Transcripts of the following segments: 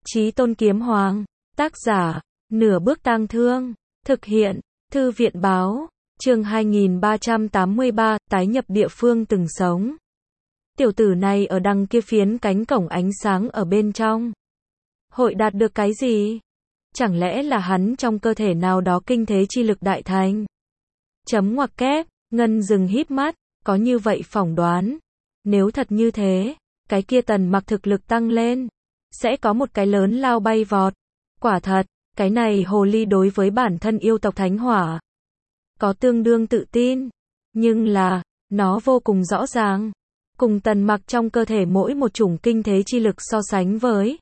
Chí Tôn Kiếm Hoàng, tác giả, Nửa Bước Tang Thương, thực hiện, Thư viện báo, chương 2383, tái nhập địa phương từng sống. Tiểu tử này ở đằng kia phiến cánh cổng ánh sáng ở bên trong. Hội đạt được cái gì? Chẳng lẽ là hắn trong cơ thể nào đó kinh thế chi lực đại thành? Chấm ngoặc kép, Ngân dừng híp mắt, có như vậy phỏng đoán. Nếu thật như thế, cái kia Tần Mặc thực lực tăng lên, sẽ có một cái lớn lao bay vọt. Quả thật, cái này hồ ly đối với bản thân yêu tộc Thánh Hỏa có tương đương tự tin, nhưng là, nó vô cùng rõ ràng, cùng Tần Mặc trong cơ thể mỗi một chủng kinh thế chi lực so sánh với.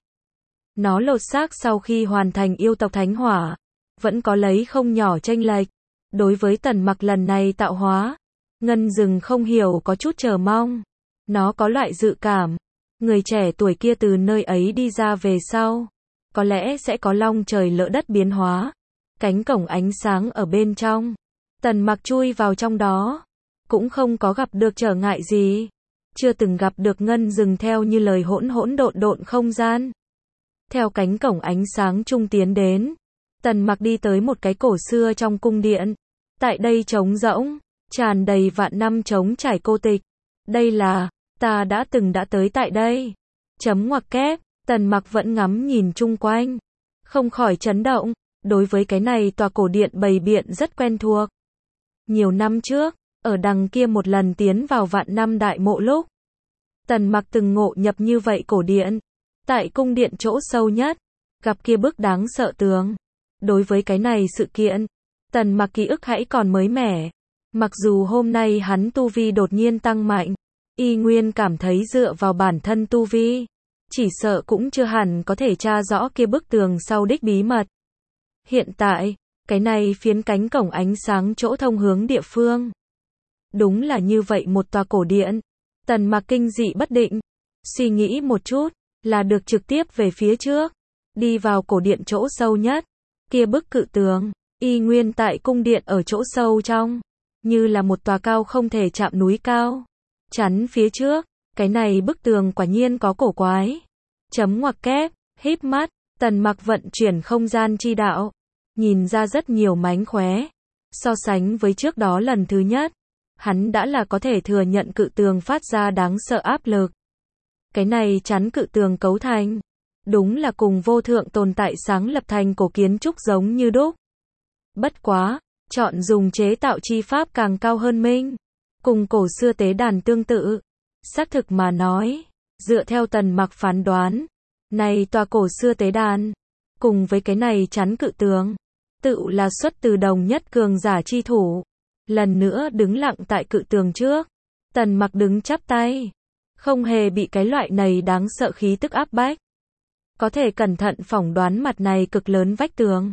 Nó lột xác sau khi hoàn thành yêu tộc Thánh Hỏa, vẫn có lấy không nhỏ chênh lệch. Đối với Tần Mặc lần này tạo hóa, Ngân dừng không hiểu có chút chờ mong. Nó có loại dự cảm, người trẻ tuổi kia từ nơi ấy đi ra về sau, có lẽ sẽ có long trời lỡ đất biến hóa. Cánh cổng ánh sáng ở bên trong, Tần Mặc chui vào trong đó, cũng không có gặp được trở ngại gì. Chưa từng gặp được Ngân dừng theo như lời hỗn độn không gian. Theo cánh cổng ánh sáng trung tiến đến, Tần Mặc đi tới một cái cổ xưa trong cung điện. Tại đây trống rỗng, tràn đầy vạn năm trống trải cô tịch. Đây là, ta đã từng tới tại đây. Chấm ngoặc kép, Tần Mặc vẫn ngắm nhìn chung quanh, không khỏi chấn động, đối với cái này tòa cổ điện bày biện rất quen thuộc. Nhiều năm trước, ở đằng kia một lần tiến vào vạn năm đại mộ lúc, Tần Mặc từng ngộ nhập như vậy cổ điện. Tại cung điện chỗ sâu nhất, gặp kia bức đáng sợ tường. Đối với cái này sự kiện, Tần Mặc ký ức hãy còn mới mẻ. Mặc dù hôm nay hắn tu vi đột nhiên tăng mạnh, y nguyên cảm thấy dựa vào bản thân tu vi, chỉ sợ cũng chưa hẳn có thể tra rõ kia bức tường sau đích bí mật. Hiện tại, cái này phiến cánh cổng ánh sáng chỗ thông hướng địa phương. Đúng là như vậy một tòa cổ điện. Tần Mặc kinh dị bất định, suy nghĩ một chút, là được trực tiếp về phía trước, đi vào cổ điện chỗ sâu nhất. Kia bức cự tường, y nguyên tại cung điện ở chỗ sâu trong, như là một tòa cao không thể chạm núi cao, chắn phía trước. Cái này bức tường quả nhiên có cổ quái. Chấm ngoặc kép, híp mắt, Tần Mặc vận chuyển không gian chi đạo, nhìn ra rất nhiều mánh khóe. So sánh với trước đó lần thứ nhất, hắn đã là có thể thừa nhận cự tường phát ra đáng sợ áp lực. Cái này chắn cự tường cấu thành, đúng là cùng vô thượng tồn tại sáng lập thành cổ kiến trúc giống như đúc. Bất quá, chọn dùng chế tạo chi pháp càng cao hơn minh, cùng cổ xưa tế đàn tương tự. Xác thực mà nói, dựa theo Tần Mặc phán đoán, này tòa cổ xưa tế đàn, cùng với cái này chắn cự tường, tự là xuất từ đồng nhất cường giả chi thủ. Lần nữa đứng lặng tại cự tường trước, Tần Mặc đứng chắp tay, không hề bị cái loại này đáng sợ khí tức áp bách. Có thể cẩn thận phỏng đoán mặt này cực lớn vách tường.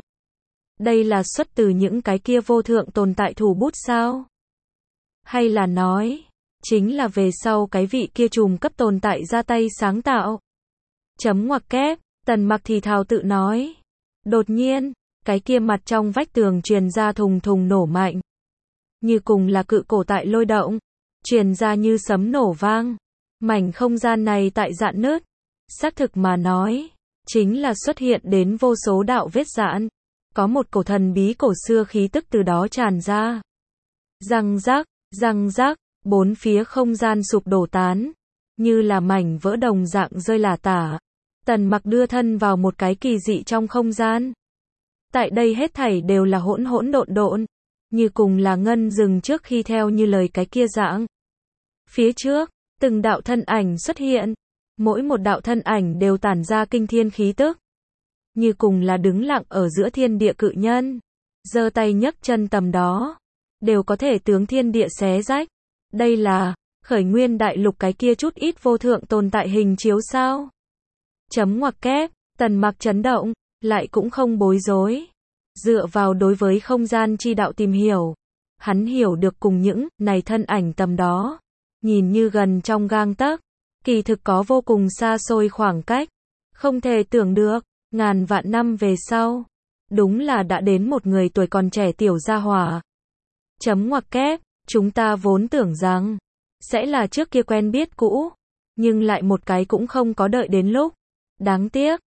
Đây là xuất từ những cái kia vô thượng tồn tại thủ bút sao? Hay là nói, chính là về sau cái vị kia trùm cấp tồn tại ra tay sáng tạo? Chấm ngoặc kép, Tần Mặc thì thào tự nói. Đột nhiên, cái kia mặt trong vách tường truyền ra thùng thùng nổ mạnh. Như cùng là cự cổ tại lôi động, truyền ra như sấm nổ vang. Mảnh không gian này tại rạn nứt. Xác thực mà nói, chính là xuất hiện đến vô số đạo vết rạn. Có một cổ thần bí cổ xưa khí tức từ đó tràn ra. Răng rắc, bốn phía không gian sụp đổ tán, như là mảnh vỡ đồng dạng rơi lả tả. Tần Mặc đưa thân vào một cái kỳ dị trong không gian. Tại đây hết thảy đều là hỗn độn, như cùng là Ngân dừng trước khi theo như lời cái kia dạng. Phía trước, từng đạo thân ảnh xuất hiện, mỗi một đạo thân ảnh đều tản ra kinh thiên khí tức, như cùng là đứng lặng ở giữa thiên địa cự nhân, giơ tay nhấc chân tầm đó, đều có thể tướng thiên địa xé rách. Đây là khởi nguyên đại lục cái kia chút ít vô thượng tồn tại hình chiếu sao? Chấm ngoặc kép, Tần Mặc chấn động, lại cũng không bối rối. Dựa vào đối với không gian chi đạo tìm hiểu, hắn hiểu được cùng những này thân ảnh tầm đó, nhìn như gần trong gang tấc, kỳ thực có vô cùng xa xôi khoảng cách, không thể tưởng được, ngàn vạn năm về sau, đúng là đã đến một người tuổi còn trẻ tiểu gia hỏa. Chấm ngoặc kép, chúng ta vốn tưởng rằng sẽ là trước kia quen biết cũ, nhưng lại một cái cũng không có đợi đến lúc. Đáng tiếc,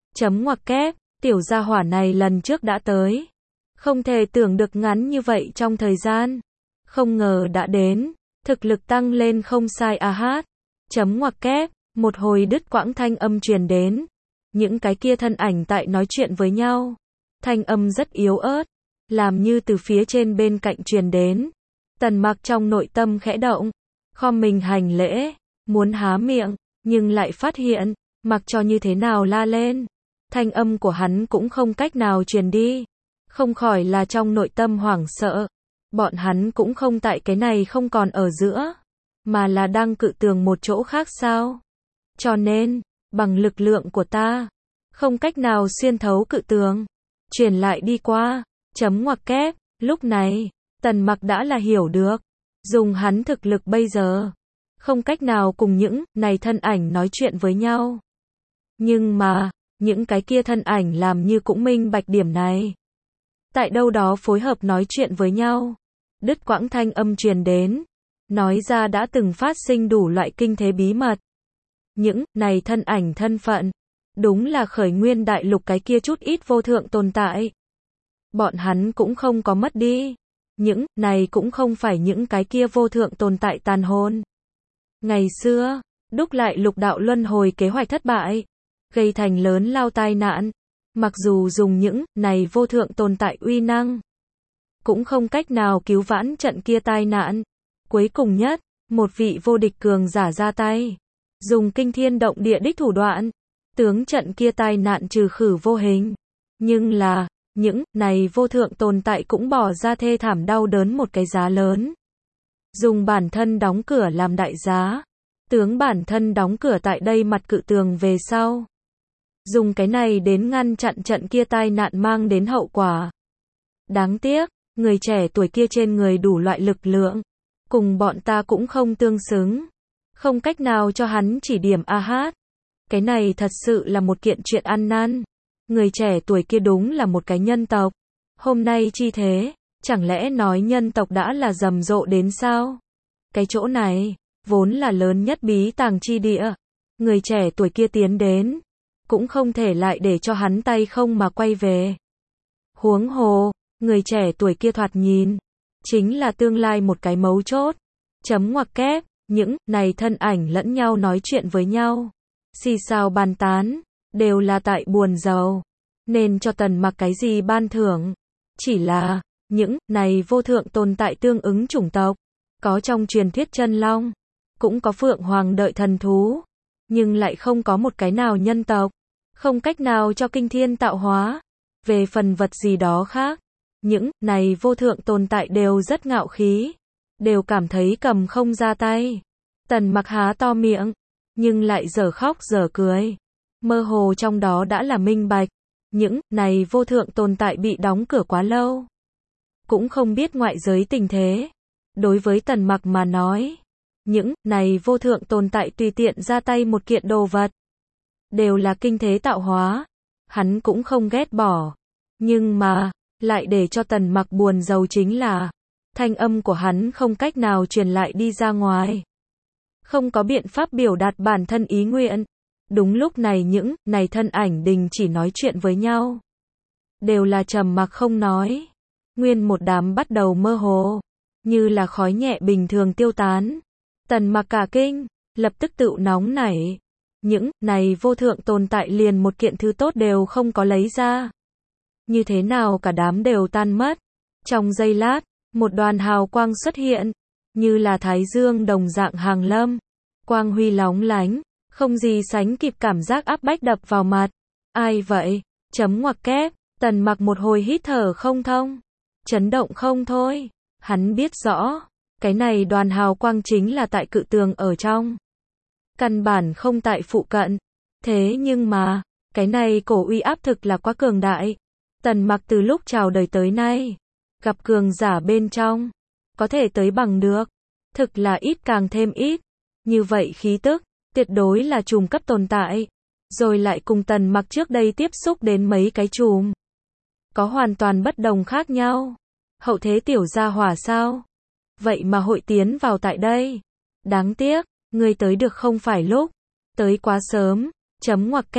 Chấm ngoặc kép, tiểu gia hỏa này lần trước đã tới. Không thể tưởng được ngắn như vậy trong thời gian. Không ngờ đã đến, thực lực tăng lên không sai a hát. Chấm ngoặc kép, một hồi đứt quãng thanh âm truyền đến. Những cái kia thân ảnh tại nói chuyện với nhau. Thanh âm rất yếu ớt, làm như từ phía trên bên cạnh truyền đến. Tần Mặc trong nội tâm khẽ động, khom mình hành lễ, muốn há miệng, nhưng lại phát hiện, mặc cho như thế nào la lên, thanh âm của hắn cũng không cách nào truyền đi. Không khỏi là trong nội tâm hoảng sợ. Bọn hắn cũng không tại cái này không còn ở giữa, mà là đang cự tường một chỗ khác sao? Cho nên, bằng lực lượng của ta, không cách nào xuyên thấu cự tường, truyền lại đi qua. Chấm ngoặc kép, lúc này, Tần Mặc đã là hiểu được, dùng hắn thực lực bây giờ, không cách nào cùng những này thân ảnh nói chuyện với nhau. Nhưng mà, những cái kia thân ảnh làm như cũng minh bạch điểm này. Tại đâu đó phối hợp nói chuyện với nhau. Đứt quãng thanh âm truyền đến, nói ra đã từng phát sinh đủ loại kinh thế bí mật. Những này thân ảnh thân phận, đúng là khởi nguyên đại lục cái kia chút ít vô thượng tồn tại. Bọn hắn cũng không có mất đi. Những này cũng không phải những cái kia vô thượng tồn tại tàn hồn. Ngày xưa, đúc lại lục đạo luân hồi kế hoạch thất bại, gây thành lớn lao tai nạn. Mặc dù dùng những này vô thượng tồn tại uy năng, cũng không cách nào cứu vãn trận kia tai nạn. Cuối cùng nhất, một vị vô địch cường giả ra tay, dùng kinh thiên động địa đích thủ đoạn, tướng trận kia tai nạn trừ khử vô hình. Nhưng là, những này vô thượng tồn tại cũng bỏ ra thê thảm đau đớn một cái giá lớn. Dùng bản thân đóng cửa làm đại giá, tướng bản thân đóng cửa tại đây mặt cự tường về sau. Dùng cái này đến ngăn chặn trận kia tai nạn mang đến hậu quả. Đáng tiếc, người trẻ tuổi kia trên người đủ loại lực lượng, cùng bọn ta cũng không tương xứng. Không cách nào cho hắn chỉ điểm a hát. Cái này thật sự là một kiện chuyện ăn năn. Người trẻ tuổi kia đúng là một cái nhân tộc. Hôm nay chi thế, chẳng lẽ nói nhân tộc đã là rầm rộ đến sao? Cái chỗ này, vốn là lớn nhất bí tàng chi địa. Người trẻ tuổi kia tiến đến, cũng không thể lại để cho hắn tay không mà quay về. Huống hồ, người trẻ tuổi kia thoạt nhìn, chính là tương lai một cái mấu chốt. Chấm ngoặc kép, những này thân ảnh lẫn nhau nói chuyện với nhau. Xì xào bàn tán, đều là tại buồn giàu. Nên cho Tần Mặc cái gì ban thưởng. Chỉ là, những này vô thượng tồn tại tương ứng chủng tộc. Có trong truyền thuyết chân long, cũng có phượng hoàng đợi thần thú. Nhưng lại không có một cái nào nhân tộc. Không cách nào cho kinh thiên tạo hóa. Về phần vật gì đó khác, những này vô thượng tồn tại đều rất ngạo khí. Đều cảm thấy cầm không ra tay. Tần Mặc há to miệng, nhưng lại dở khóc dở cười. Mơ hồ trong đó đã là minh bạch. Những này vô thượng tồn tại bị đóng cửa quá lâu. Cũng không biết ngoại giới tình thế. Đối với Tần Mặc mà nói, những này vô thượng tồn tại tùy tiện ra tay một kiện đồ vật, đều là kinh thế tạo hóa. Hắn cũng không ghét bỏ. Nhưng mà, lại để cho Tần Mặc buồn giàu chính là, thanh âm của hắn không cách nào truyền lại đi ra ngoài. Không có biện pháp biểu đạt bản thân ý nguyện. Đúng lúc này những này thân ảnh đình chỉ nói chuyện với nhau. Đều là trầm mặc không nói. Nguyên một đám bắt đầu mơ hồ, như là khói nhẹ bình thường tiêu tán. Tần Mặc cả kinh, lập tức tựu nóng nảy. Những này vô thượng tồn tại liền một kiện thứ tốt đều không có lấy ra. Như thế nào cả đám đều tan mất. Trong giây lát, một đoàn hào quang xuất hiện, như là thái dương đồng dạng hàng lâm. Quang huy lóng lánh, không gì sánh kịp cảm giác áp bách đập vào mặt. Ai vậy? Chấm ngoặc kép, Tần Mặc một hồi hít thở không thông. Chấn động không thôi. Hắn biết rõ, cái này đoàn hào quang chính là tại cự tường ở trong. Căn bản không tại phụ cận. Thế nhưng mà, cái này cổ uy áp thực là quá cường đại. Tần Mặc từ lúc chào đời tới nay, gặp cường giả bên trong, có thể tới bằng được. Thực là ít càng thêm ít. Như vậy khí tức, tuyệt đối là trùm cấp tồn tại. Rồi lại cùng Tần Mặc trước đây tiếp xúc đến mấy cái trùm. Có hoàn toàn bất đồng khác nhau. Hậu thế tiểu gia hỏa sao? Vậy mà hội tiến vào tại đây. Đáng tiếc, ngươi tới được không phải lúc. Tới quá sớm. Chấm ngoặc kép,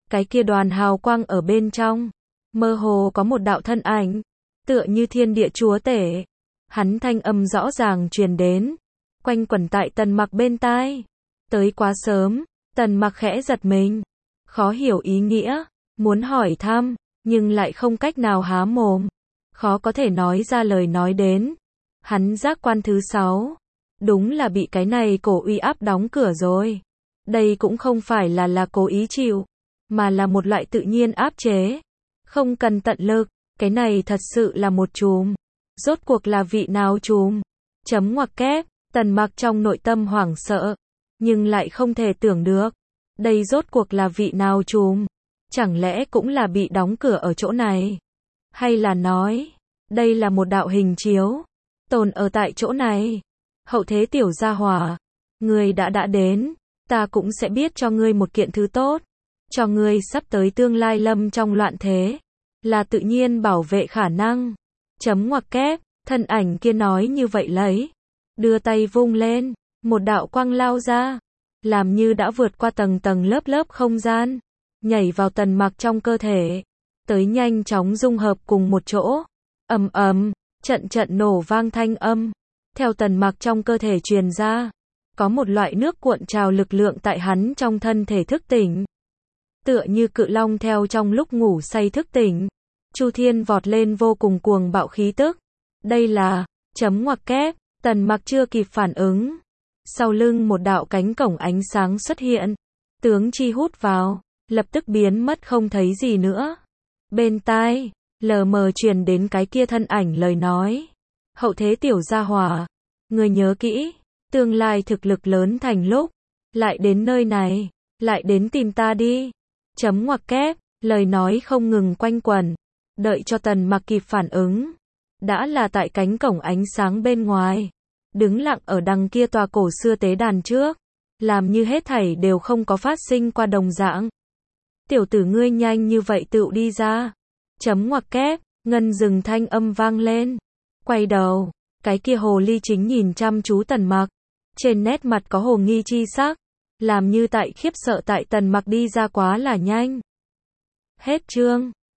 cái kia đoàn hào quang ở bên trong, mơ hồ có một đạo thân ảnh, tựa như thiên địa chúa tể. Hắn thanh âm rõ ràng truyền đến, quanh quẩn tại Tần Mặc bên tai. Tới quá sớm, Tần Mặc khẽ giật mình, khó hiểu ý nghĩa, muốn hỏi thăm, nhưng lại không cách nào há mồm, khó có thể nói ra lời nói đến. Hắn giác quan thứ 6, đúng là bị cái này cổ uy áp đóng cửa rồi. Đây cũng không phải là cố ý chịu, mà là một loại tự nhiên áp chế, không cần tận lực. Cái này thật sự là một chùm. Rốt cuộc là vị nào chùm? Chấm ngoặc kép, Tần Mặc trong nội tâm hoảng sợ, nhưng lại không thể tưởng được, đây rốt cuộc là vị nào chùm? Chẳng lẽ cũng là bị đóng cửa ở chỗ này? Hay là nói, đây là một đạo hình chiếu, tồn ở tại chỗ này? Hậu thế tiểu gia hỏa, ngươi đã đến, ta cũng sẽ biết cho ngươi một kiện thứ tốt, cho ngươi sắp tới tương lai lâm trong loạn thế, là tự nhiên bảo vệ khả năng. Chấm ngoặc kép, thân ảnh kia nói như vậy lấy, đưa tay vung lên, một đạo quang lao ra, làm như đã vượt qua tầng tầng lớp lớp không gian, nhảy vào Tần Mặc trong cơ thể, tới nhanh chóng dung hợp cùng một chỗ. Ầm ầm, trận trận nổ vang thanh âm, theo Tần Mặc trong cơ thể truyền ra, có một loại nước cuộn trào lực lượng tại hắn trong thân thể thức tỉnh. Tựa như cự long theo trong lúc ngủ say thức tỉnh. Chu Thiên vọt lên vô cùng cuồng bạo khí tức. Đây là, chấm ngoặc kép, Tần Mặc chưa kịp phản ứng. Sau lưng một đạo cánh cổng ánh sáng xuất hiện. Tướng chi hút vào, lập tức biến mất không thấy gì nữa. Bên tai, lờ mờ truyền đến cái kia thân ảnh lời nói. Hậu thế tiểu gia hỏa, người nhớ kỹ, tương lai thực lực lớn thành lúc, lại đến nơi này, lại đến tìm ta đi. Chấm ngoặc kép, lời nói không ngừng quanh quẩn. Đợi cho Tần Mặc kịp phản ứng, đã là tại cánh cổng ánh sáng bên ngoài, đứng lặng ở đằng kia tòa cổ xưa tế đàn trước, làm như hết thảy đều không có phát sinh qua đồng dạng. Tiểu tử ngươi nhanh như vậy tựu đi ra. Chấm ngoặc kép, ngân dừng thanh âm vang lên. Quay đầu, cái kia hồ ly chính nhìn chăm chú Tần Mặc, trên nét mặt có hồ nghi chi sắc, làm như tại khiếp sợ tại Tần Mặc đi ra quá là nhanh. Hết chương.